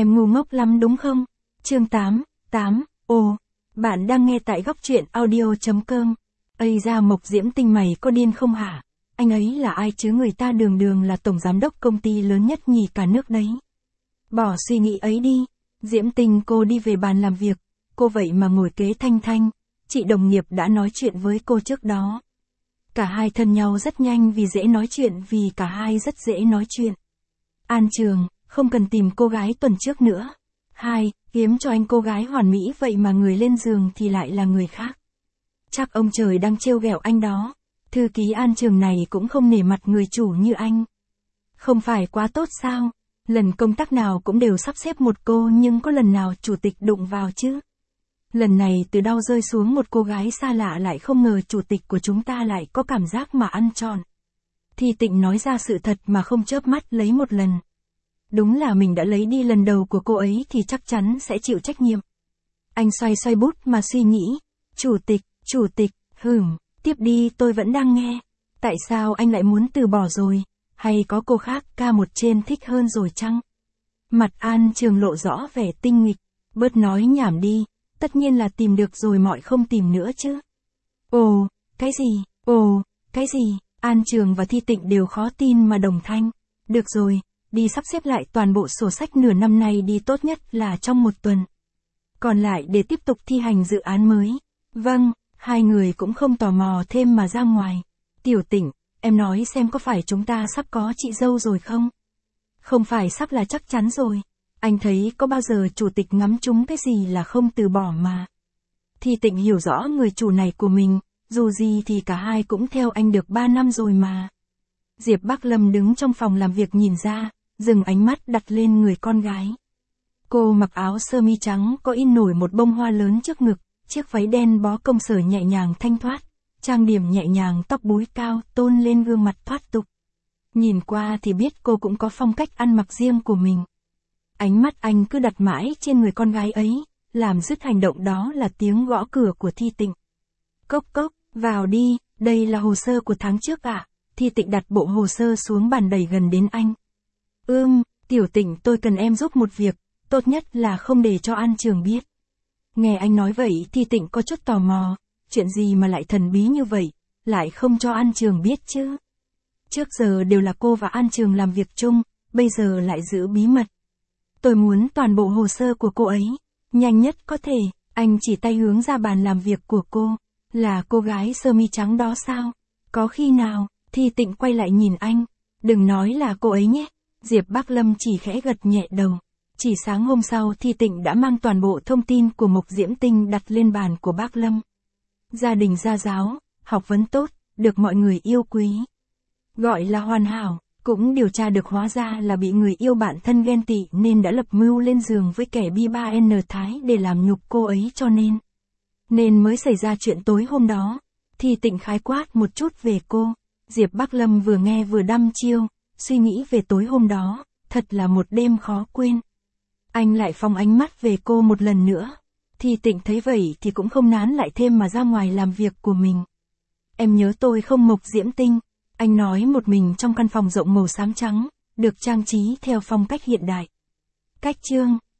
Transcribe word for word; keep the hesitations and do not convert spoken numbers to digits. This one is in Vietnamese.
Em ngu ngốc lắm đúng không? Chương tám, tám, ồ, bạn đang nghe tại góc truyện audio chấm com. Ây da Mộc Diễm Tinh mày có điên không hả? Anh ấy là ai chứ, người ta đường đường là tổng giám đốc công ty lớn nhất nhì cả nước đấy. Bỏ suy nghĩ ấy đi. Diễm Tinh cô đi về bàn làm việc, cô vậy mà ngồi kế Thanh Thanh, chị đồng nghiệp đã nói chuyện với cô trước đó. Cả hai thân nhau rất nhanh vì dễ nói chuyện vì cả hai rất dễ nói chuyện. An Trường, không cần tìm cô gái tuần trước nữa. Hai, kiếm cho anh cô gái hoàn mỹ vậy mà người lên giường thì lại là người khác. Chắc ông trời đang trêu ghẹo anh đó. Thư ký An Trường này cũng không nể mặt người chủ như anh. Không phải quá tốt sao? Lần công tác nào cũng đều sắp xếp một cô nhưng có lần nào chủ tịch đụng vào chứ? Lần này từ đau rơi xuống một cô gái xa lạ lại không ngờ chủ tịch của chúng ta lại có cảm giác mà ăn tròn. Thì Tịnh nói ra sự thật mà không chớp mắt lấy một lần. Đúng là mình đã lấy đi lần đầu của cô ấy thì chắc chắn sẽ chịu trách nhiệm. Anh xoay xoay bút mà suy nghĩ. Chủ tịch, chủ tịch, hửm, tiếp đi tôi vẫn đang nghe. Tại sao anh lại muốn từ bỏ rồi? Hay có cô khác ca một trên thích hơn rồi chăng? Mặt An Trường lộ rõ vẻ tinh nghịch. Bớt nói nhảm đi. Tất nhiên là tìm được rồi mọi không tìm nữa chứ. Ồ, cái gì, ồ, cái gì, An Trường và Thi Tịnh đều khó tin mà đồng thanh. Được rồi, đi sắp xếp lại toàn bộ sổ sách nửa năm nay đi, tốt nhất là trong một tuần. Còn lại để tiếp tục thi hành dự án mới. Vâng, hai người cũng không tò mò thêm mà ra ngoài. Tiểu Tịnh, em nói xem có phải chúng ta sắp có chị dâu rồi không? Không phải sắp là chắc chắn rồi. Anh thấy có bao giờ chủ tịch ngắm trúng cái gì là không từ bỏ mà. Thì Tịnh hiểu rõ người chủ này của mình, dù gì thì cả hai cũng theo anh được ba năm rồi mà. Diệp Bắc Lâm đứng trong phòng làm việc nhìn ra, dừng ánh mắt đặt lên người con gái. Cô mặc áo sơ mi trắng có in nổi một bông hoa lớn trước ngực, chiếc váy đen bó công sở nhẹ nhàng thanh thoát, trang điểm nhẹ nhàng, tóc búi cao tôn lên gương mặt thoát tục. Nhìn qua thì biết cô cũng có phong cách ăn mặc riêng của mình. Ánh mắt anh cứ đặt mãi trên người con gái ấy, làm dứt hành động đó là tiếng gõ cửa của Thi Tịnh. Cốc cốc, vào đi, đây là hồ sơ của tháng trước ạ. À? Thi Tịnh đặt bộ hồ sơ xuống bàn đẩy gần đến anh. Ưm, Tiểu Tịnh tôi cần em giúp một việc, tốt nhất là không để cho An Trường biết. Nghe anh nói vậy Thi Tịnh có chút tò mò, chuyện gì mà lại thần bí như vậy, lại không cho An Trường biết chứ. Trước giờ đều là cô và An Trường làm việc chung, bây giờ lại giữ bí mật. Tôi muốn toàn bộ hồ sơ của cô ấy, nhanh nhất có thể. Anh chỉ tay hướng ra bàn làm việc của cô. Là cô gái sơ mi trắng đó sao? Có khi nào? Thi Tịnh quay lại nhìn anh. Đừng nói là cô ấy nhé. Diệp Bắc Lâm chỉ khẽ gật nhẹ đầu. Chỉ sáng hôm sau Thi Tịnh đã mang toàn bộ thông tin của Mộc Diễm Tinh đặt lên bàn của Bắc Lâm. Gia đình gia giáo, học vấn tốt, được mọi người yêu quý. Gọi là hoàn hảo. Cũng điều tra được hóa ra là bị người yêu bạn thân ghen tị nên đã lập mưu lên giường với kẻ bi ba N Thái để làm nhục cô ấy cho nên. Nên mới xảy ra chuyện tối hôm đó. Thì Tịnh khái quát một chút về cô. Diệp Bắc Lâm vừa nghe vừa đăm chiêu, suy nghĩ về tối hôm đó, thật là một đêm khó quên. Anh lại phóng ánh mắt về cô một lần nữa. Thì Tịnh thấy vậy thì cũng không nán lại thêm mà ra ngoài làm việc của mình. Em nhớ tôi không Mộc Diễm Tinh. Anh nói một mình trong căn phòng rộng màu xám trắng, được trang trí theo phong cách hiện đại. Cách chương